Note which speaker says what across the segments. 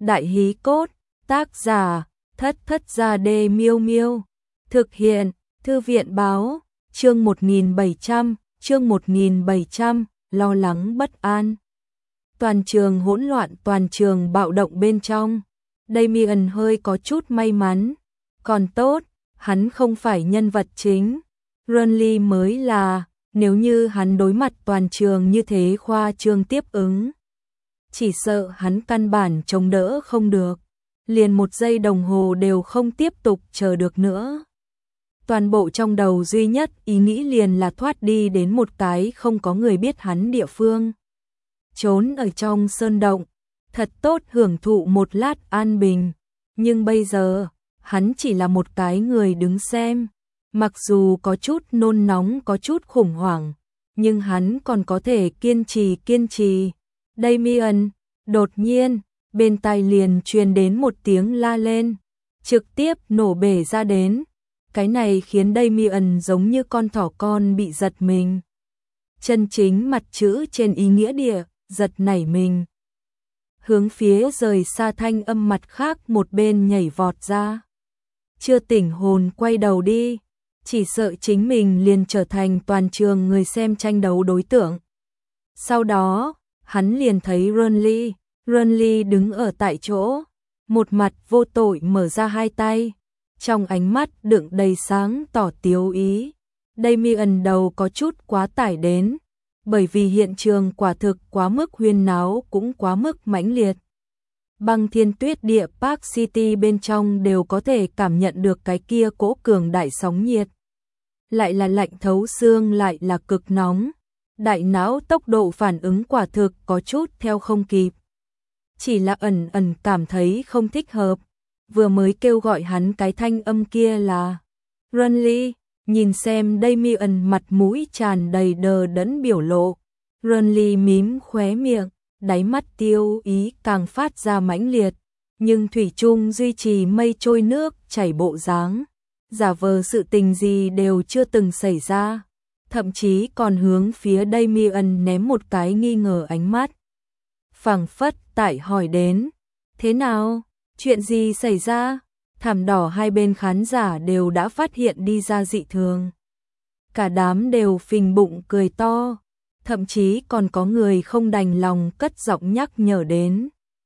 Speaker 1: Đại hí cốt, tác giả, Thất Thất Gia Đê Miêu Miêu. Thực hiện, Thư viện báo, chương 1700, lo lắng bất an. Toàn trường hỗn loạn, toàn trường bạo động bên trong. Damien hơi có chút may mắn. Còn tốt, hắn không phải nhân vật chính. Renly mới là, nếu như hắn đối mặt toàn trường như thế khoa trương tiếp ứng. Chỉ sợ hắn căn bản chống đỡ không được. Liền 1 giây đồng hồ đều không tiếp tục chờ được nữa. Toàn bộ trong đầu duy nhất ý nghĩ liền là thoát đi đến một cái không có người biết hắn địa phương. Trốn ở trong sơn động, thật tốt hưởng thụ một lát an bình. Nhưng bây giờ, hắn chỉ là một cái người đứng xem. Mặc dù có chút nôn nóng, có chút khủng hoảng, nhưng hắn còn có thể kiên trì. Damien, đột nhiên, bên tai liền truyền đến một tiếng la lên, trực tiếp nổ bể ra đến. Cái này khiến Damien giống như con thỏ con bị giật mình. Chân chính mặt chữ trên ý nghĩa địa, giật nảy mình. Hướng phía rời xa thanh âm mặt khác một bên nhảy vọt ra. Chưa tỉnh hồn quay đầu đi, chỉ sợ chính mình liền trở thành toàn trường người xem tranh đấu đối tượng. Sau đó, hắn liền thấy Renly đứng ở tại chỗ, một mặt vô tội mở ra hai tay, trong ánh mắt đựng đầy sáng tỏ tiếu ý. Damien đầu có chút quá tải đến, bởi vì hiện trường quả thực quá mức huyên náo cũng quá mức mãnh liệt. Băng Thiên Tuyết Địa Park City bên trong đều có thể cảm nhận được cái kia cỗ cường đại sóng nhiệt. Lại là lạnh thấu xương, lại là cực nóng. Đại não tốc độ phản ứng quả thực có chút theo không kịp. Chỉ là ẩn cảm thấy không thích hợp. Vừa mới kêu gọi hắn cái thanh âm kia là Renly. Nhìn xem Damien mặt mũi tràn đầy đờ đẫn biểu lộ. Renly mím khóe miệng, đáy mắt tiêu ý càng phát ra mãnh liệt, nhưng thủy chung duy trì mây trôi nước chảy bộ dáng, giả vờ sự tình gì đều chưa từng xảy ra, thậm chí còn hướng phía Damien ném một cái nghi ngờ ánh mắt. Phảng phất tại hỏi đến, thế nào, chuyện gì xảy ra? Thảm đỏ hai bên khán giả đều đã phát hiện đi ra dị thường. Cả đám đều phình bụng cười to, thậm chí còn có người không đành lòng cất giọng nhắc nhở đến.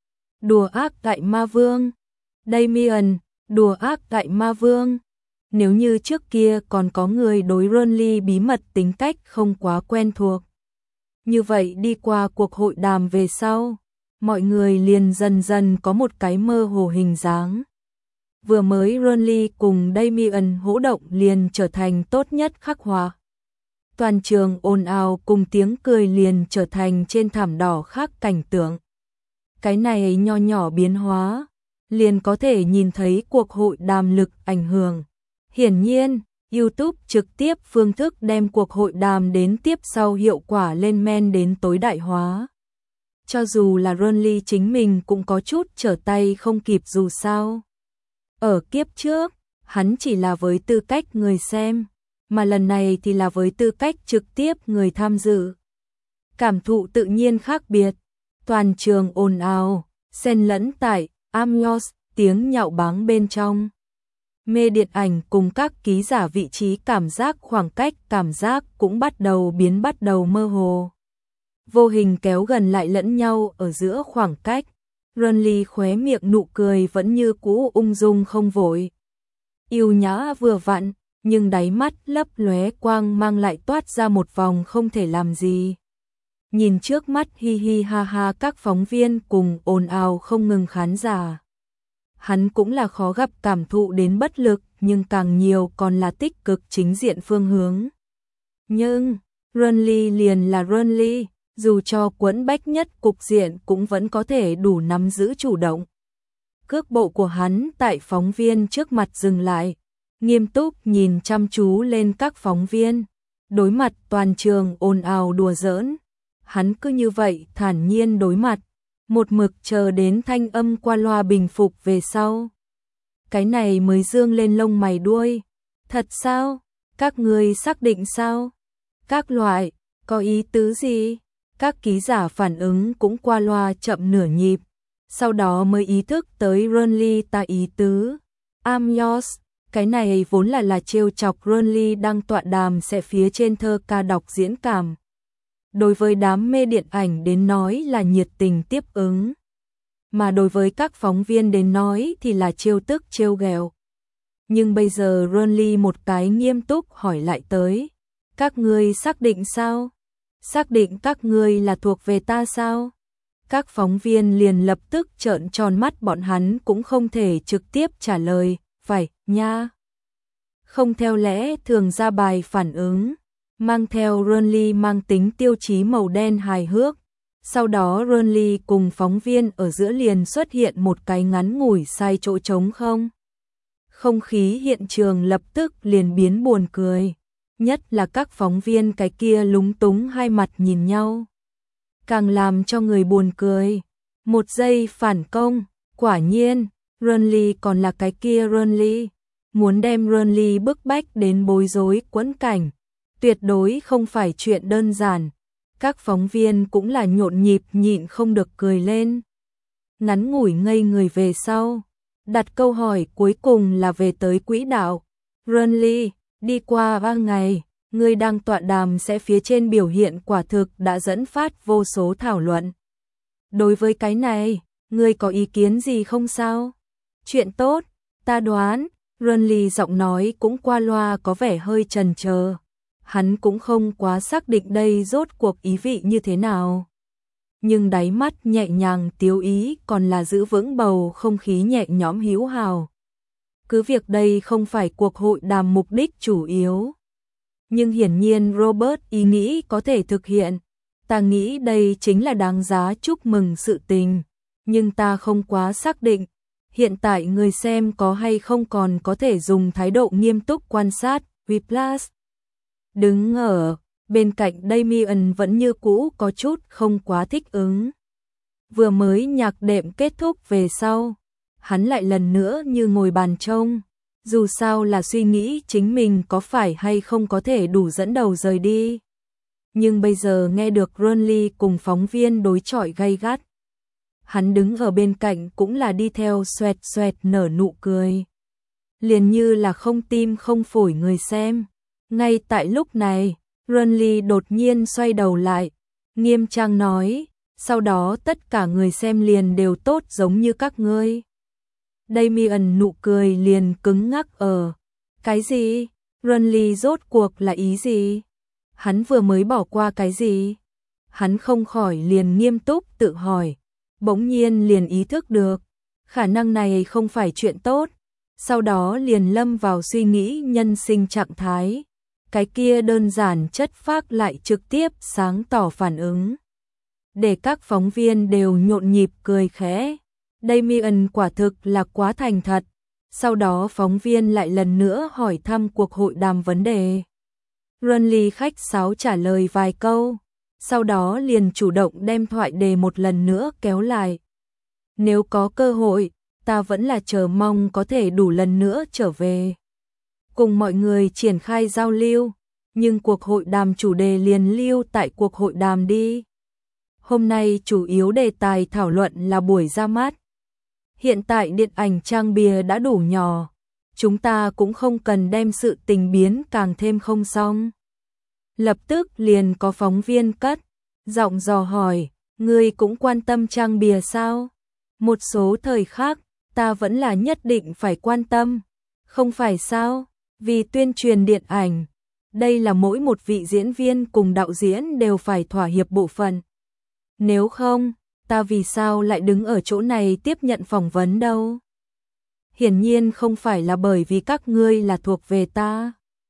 Speaker 1: Đùa ác đại ma vương. Damien, đùa ác đại ma vương. Nếu như trước kia còn có người đối Renly bí mật tính cách không quá quen thuộc. Như vậy đi qua cuộc hội đàm về sau, mọi người liền dần dần có một cái mơ hồ hình dáng. Vừa mới Renly cùng Damien hỗ động liền trở thành tốt nhất khắc họa. Toàn trường ồn ào cùng tiếng cười liền trở thành trên thảm đỏ khác cảnh tượng. Cái này nho nhỏ biến hóa, liền có thể nhìn thấy cuộc hội đàm lực ảnh hưởng. Hiển nhiên, YouTube trực tiếp phương thức đem cuộc hội đàm đến tiếp sau hiệu quả lên men đến tối đại hóa. Cho dù là Renly chính mình cũng có chút trở tay không kịp dù sao. Ở kiếp trước, hắn chỉ là với tư cách người xem, mà lần này thì là với tư cách trực tiếp người tham dự. Cảm thụ tự nhiên khác biệt, toàn trường ồn ào, xen lẫn tại Amos tiếng nhạo báng bên trong. Mê điện ảnh cùng các ký giả vị trí cảm giác khoảng cách cảm giác cũng bắt đầu mơ hồ. Vô hình kéo gần lại lẫn nhau ở giữa khoảng cách. Renly khóe miệng nụ cười vẫn như cũ ung dung không vội. Yêu nhã vừa vặn, nhưng đáy mắt lấp lóe quang mang lại toát ra một vòng không thể làm gì. Nhìn trước mắt hi hi ha ha các phóng viên cùng ồn ào không ngừng khán giả. Hắn cũng là khó gặp cảm thụ đến bất lực, nhưng càng nhiều còn là tích cực chính diện phương hướng. Nhưng, Renly liền là Renly, dù cho quẫn bách nhất cục diện cũng vẫn có thể đủ nắm giữ chủ động. Cước bộ của hắn tại phóng viên trước mặt dừng lại, nghiêm túc nhìn chăm chú lên các phóng viên, đối mặt toàn trường ồn ào đùa giỡn. Hắn cứ như vậy thản nhiên đối mặt, một mực chờ đến thanh âm qua loa bình phục về sau. Cái này mới dương lên lông mày đuôi. Thật sao? Các người xác định sao? Các loại, có ý tứ gì? Các ký giả phản ứng cũng qua loa chậm nửa nhịp, sau đó mới ý thức tới Renly ta ý tứ. I'm yours, cái này vốn là trêu chọc Renly đang tọa đàm sẽ phía trên thơ ca đọc diễn cảm. Đối với đám mê điện ảnh đến nói là nhiệt tình tiếp ứng, mà đối với các phóng viên đến nói thì là trêu tức trêu ghẹo. Nhưng bây giờ Renly một cái nghiêm túc hỏi lại tới, các ngươi xác định sao? Xác định các ngươi là thuộc về ta sao? Các phóng viên liền lập tức trợn tròn mắt, bọn hắn cũng không thể trực tiếp trả lời, phải, nha. Không theo lẽ thường ra bài phản ứng, mang theo Renly mang tính tiêu chí màu đen hài hước. Sau đó Renly cùng phóng viên ở giữa liền xuất hiện một cái ngắn ngủi sai chỗ trống không. Không khí hiện trường lập tức liền biến buồn cười, nhất là các phóng viên cái kia lúng túng hai mặt nhìn nhau. Càng làm cho người buồn cười. Một giây phản công, quả nhiên, Renly còn là cái kia Renly. Muốn đem Renly bức bách đến bối rối quẫn cảnh, tuyệt đối không phải chuyện đơn giản. Các phóng viên cũng là nhộn nhịp nhịn không được cười lên. Ngắn ngủi ngây người về sau, đặt câu hỏi cuối cùng là về tới quỹ đạo. Renly, đi qua 3 ngày, ngươi đang tọa đàm sẽ phía trên biểu hiện quả thực đã dẫn phát vô số thảo luận. Đối với cái này, ngươi có ý kiến gì không sao? Chuyện tốt, ta đoán. Renly giọng nói cũng qua loa có vẻ hơi chần chờ. Hắn cũng không quá xác định đây rốt cuộc ý vị như thế nào. Nhưng đáy mắt nhẹ nhàng tiếu ý còn là giữ vững bầu không khí nhẹ nhõm hữu hào. Cứ việc đây không phải cuộc hội đàm mục đích chủ yếu. Nhưng hiển nhiên Robert ý nghĩ có thể thực hiện. Ta nghĩ đây chính là đáng giá chúc mừng sự tình. Nhưng ta không quá xác định. Hiện tại người xem có hay không còn có thể dùng thái độ nghiêm túc quan sát. Whiplash đứng ở bên cạnh Damian vẫn như cũ có chút không quá thích ứng. Vừa mới nhạc đệm kết thúc về sau, hắn lại lần nữa như ngồi bàn trông. Dù sao là suy nghĩ chính mình có phải hay không có thể đủ dẫn đầu rời đi. Nhưng bây giờ nghe được Renly cùng phóng viên đối chọi gay gắt, hắn đứng ở bên cạnh cũng là đi theo xoẹt xoẹt nở nụ cười. Liền như là không tim không phổi người xem. Ngay tại lúc này, Renly đột nhiên xoay đầu lại, nghiêm trang nói, sau đó tất cả người xem liền đều tốt giống như các ngươi. Damian nụ cười liền cứng ngắc ở. Cái gì? Renly rốt cuộc là ý gì? Hắn vừa mới bỏ qua cái gì? Hắn không khỏi liền nghiêm túc tự hỏi. Bỗng nhiên liền ý thức được, khả năng này không phải chuyện tốt. Sau đó liền lâm vào suy nghĩ nhân sinh trạng thái. Cái kia đơn giản chất phác lại trực tiếp sáng tỏ phản ứng. Để các phóng viên đều nhộn nhịp cười khẽ. Damian quả thực là quá thành thật. Sau đó phóng viên lại lần nữa hỏi thăm cuộc hội đàm vấn đề. Renly khách sáo trả lời vài câu. Sau đó liền chủ động đem thoại đề một lần nữa kéo lại. Nếu có cơ hội, ta vẫn là chờ mong có thể đủ lần nữa trở về. Cùng mọi người triển khai giao lưu, nhưng cuộc hội đàm chủ đề liền lưu tại cuộc hội đàm đi. Hôm nay chủ yếu đề tài thảo luận là buổi ra mắt. Hiện tại điện ảnh trang bìa đã đủ nhỏ, chúng ta cũng không cần đem sự tình biến càng thêm không xong. Lập tức liền có phóng viên cất giọng dò hỏi, ngươi cũng quan tâm trang bìa sao? Một số thời khác, ta vẫn là nhất định phải quan tâm, không phải sao? Vì tuyên truyền điện ảnh, đây là mỗi một vị diễn viên cùng đạo diễn đều phải thỏa hiệp bộ phận. Nếu không, ta vì sao lại đứng ở chỗ này tiếp nhận phỏng vấn đâu? Hiển nhiên không phải là bởi vì các ngươi là thuộc về ta.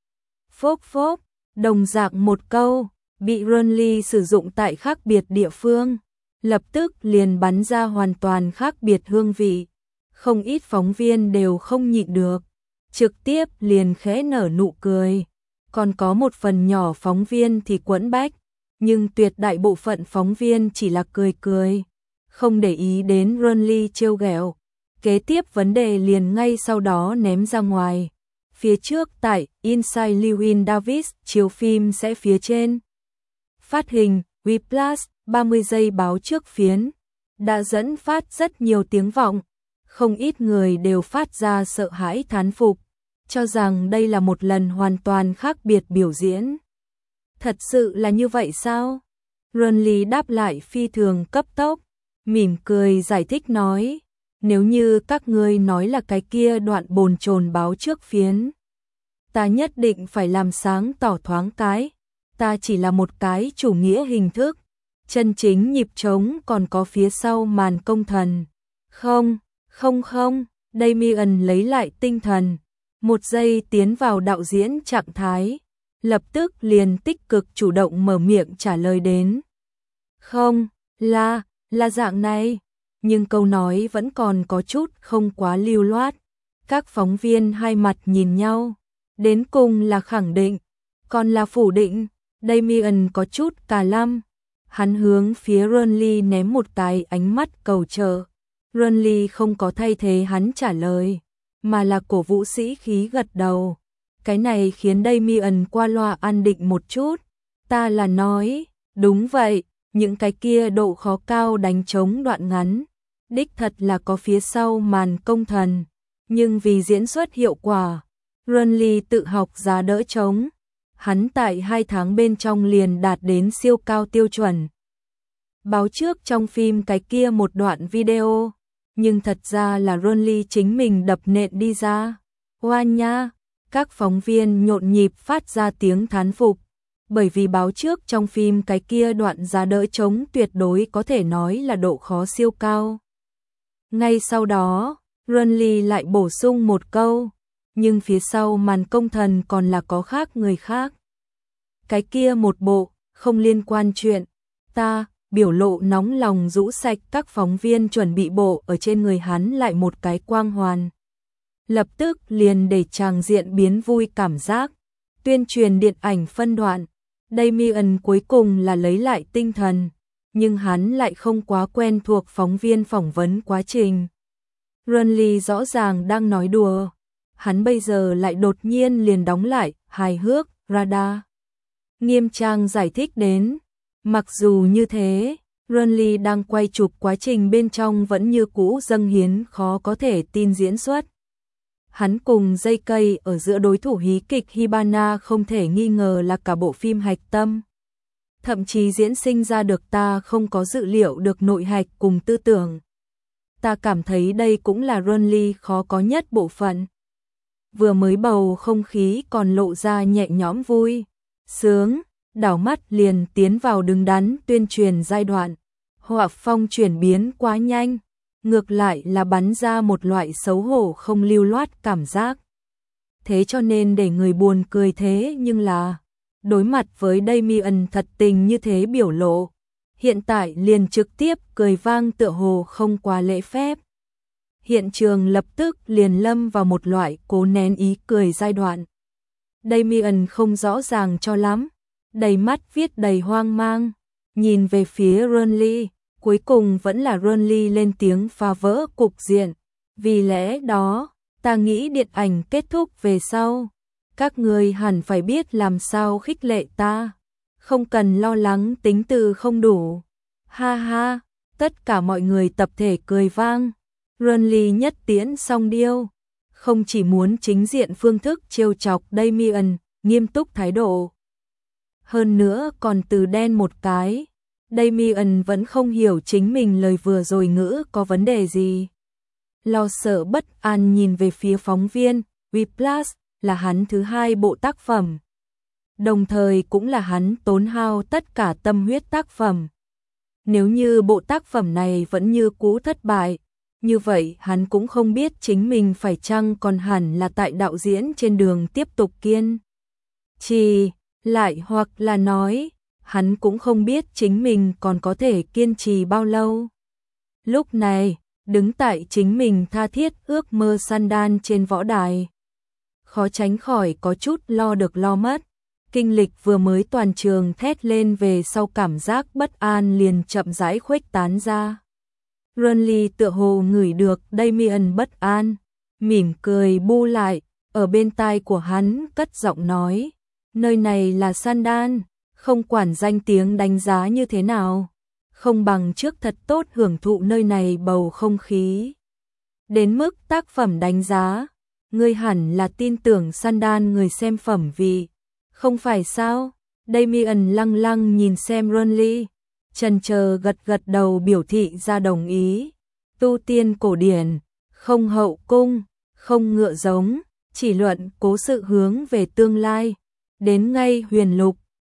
Speaker 1: Phốc phốc, đồng dạng một câu, bị Renly sử dụng tại khác biệt địa phương, lập tức liền bắn ra hoàn toàn khác biệt hương vị. Không ít phóng viên đều không nhịn được, trực tiếp liền khẽ nở nụ cười. Còn có một phần nhỏ phóng viên thì quẫn bách, nhưng tuyệt đại bộ phận phóng viên chỉ là cười cười, không để ý đến Renly trêu ghẹo. Kế tiếp vấn đề liền ngay sau đó ném ra ngoài. Phía trước tại Inside Llewyn Davis chiếu phim sẽ phía trên. Phát hình, Whiplash, 30 giây báo trước phiến. đã dẫn phát rất nhiều tiếng vọng, không ít người đều phát ra sợ hãi thán phục, cho rằng đây là một lần hoàn toàn khác biệt biểu diễn. Thật sự là như vậy sao? Renly đáp lại phi thường cấp tốc, mỉm cười giải thích nói, nếu như các ngươi nói là cái kia đoạn bồn chồn báo trước phiến, ta nhất định phải làm sáng tỏ thoáng cái, ta chỉ là một cái chủ nghĩa hình thức, chân chính nhịp trống còn có phía sau màn công thần. Không, Damien lấy lại tinh thần, một giây tiến vào đạo diễn trạng thái, lập tức liền tích cực chủ động mở miệng trả lời đến. Không, là dạng này, nhưng câu nói vẫn còn có chút không quá lưu loát. Các phóng viên hai mặt nhìn nhau, đến cùng là khẳng định, còn là phủ định. Damien có chút cà lăm, hắn hướng phía Renly ném một cái ánh mắt cầu trợ. Renly không có thay thế hắn trả lời, mà là cổ vũ sĩ khí gật đầu. Cái này khiến Damien qua loa an định một chút. Ta là nói, đúng vậy, những cái kia độ khó cao đánh trống đoạn ngắn, đích thật là có phía sau màn công thần, nhưng vì diễn xuất hiệu quả, Renly tự học giá đỡ trống. Hắn tại 2 tháng bên trong liền đạt đến siêu cao tiêu chuẩn. Báo trước trong phim cái kia một đoạn video, nhưng thật ra là Renly chính mình đập nện đi ra. Hoa nha, các phóng viên nhộn nhịp phát ra tiếng thán phục, bởi vì báo trước trong phim cái kia đoạn giá đỡ trống tuyệt đối có thể nói là độ khó siêu cao. Ngay sau đó, Renly lại bổ sung một câu, nhưng phía sau màn công thần còn là có khác người khác. Cái kia một bộ, không liên quan chuyện, ta, biểu lộ nóng lòng rũ sạch các phóng viên chuẩn bị bộ ở trên người hắn lại một cái quang hoàn. Lập tức liền để tràng diện biến vui cảm giác, tuyên truyền điện ảnh phân đoạn. Damien cuối cùng là lấy lại tinh thần, nhưng hắn lại không quá quen thuộc phóng viên phỏng vấn quá trình. Renly rõ ràng đang nói đùa, hắn bây giờ lại đột nhiên liền đóng lại, hài hước, radar. Nghiêm trang giải thích đến, mặc dù như thế, Renly đang quay chụp quá trình bên trong vẫn như cũ dâng hiến khó có thể tin diễn xuất. Hắn cùng dây cây ở giữa đối thủ hí kịch Hibana không thể nghi ngờ là cả bộ phim hạch tâm. Thậm chí diễn sinh ra được ta không có dự liệu được nội hạch cùng tư tưởng. Ta cảm thấy đây cũng là Renly khó có nhất bộ phận. Vừa mới bầu không khí còn lộ ra nhẹ nhõm vui, sướng, đảo mắt liền tiến vào đứng đắn tuyên truyền giai đoạn. Họa phong chuyển biến quá nhanh, ngược lại là bắn ra một loại xấu hổ không lưu loát cảm giác. Thế cho nên để người buồn cười thế nhưng là, đối mặt với Damien thật tình như thế biểu lộ, hiện tại liền trực tiếp cười vang tựa hồ không quá lễ phép. Hiện trường lập tức liền lâm vào một loại cố nén ý cười giai đoạn. Damien không rõ ràng cho lắm, đầy mắt viết đầy hoang mang, nhìn về phía Renly, cuối cùng vẫn là Renly lên tiếng phá vỡ cục diện. Vì lẽ đó, ta nghĩ điện ảnh kết thúc về sau, các người hẳn phải biết làm sao khích lệ ta, không cần lo lắng tính từ không đủ. Ha ha, tất cả mọi người tập thể cười vang. Renly nhất tiễn song điêu, không chỉ muốn chính diện phương thức trêu chọc Damien, nghiêm túc thái độ. Hơn nữa còn từ đen một cái, Damien vẫn không hiểu chính mình lời vừa rồi ngữ có vấn đề gì. Lo sợ bất an nhìn về phía phóng viên, Whiplash là hắn thứ 2 bộ tác phẩm. Đồng thời cũng là hắn tốn hao tất cả tâm huyết tác phẩm. Nếu như bộ tác phẩm này vẫn như cũ thất bại, như vậy hắn cũng không biết chính mình phải chăng còn hẳn là tại đạo diễn trên đường tiếp tục kiên trì, lại hoặc là nói, hắn cũng không biết chính mình còn có thể kiên trì bao lâu. Lúc này, đứng tại chính mình tha thiết ước mơ Sundance trên võ đài, khó tránh khỏi có chút lo được lo mất. Kinh lịch vừa mới toàn trường thét lên về sau cảm giác bất an liền chậm rãi khuếch tán ra. Renly tựa hồ ngửi được Damien bất an, mỉm cười bu lại, ở bên tai của hắn cất giọng nói, nơi này là Sundance, không quản danh tiếng đánh giá như thế nào, không bằng trước thật tốt hưởng thụ nơi này bầu không khí. Đến mức tác phẩm đánh giá, ngươi hẳn là tin tưởng Sandan người xem phẩm vị, không phải sao? Damien lăng lăng nhìn xem Renly, chần chờ gật gật đầu biểu thị ra đồng ý. Tu tiên cổ điển, không hậu cung, không ngựa giống, chỉ luận cố sự hướng về tương lai. Đến ngay huyền lục,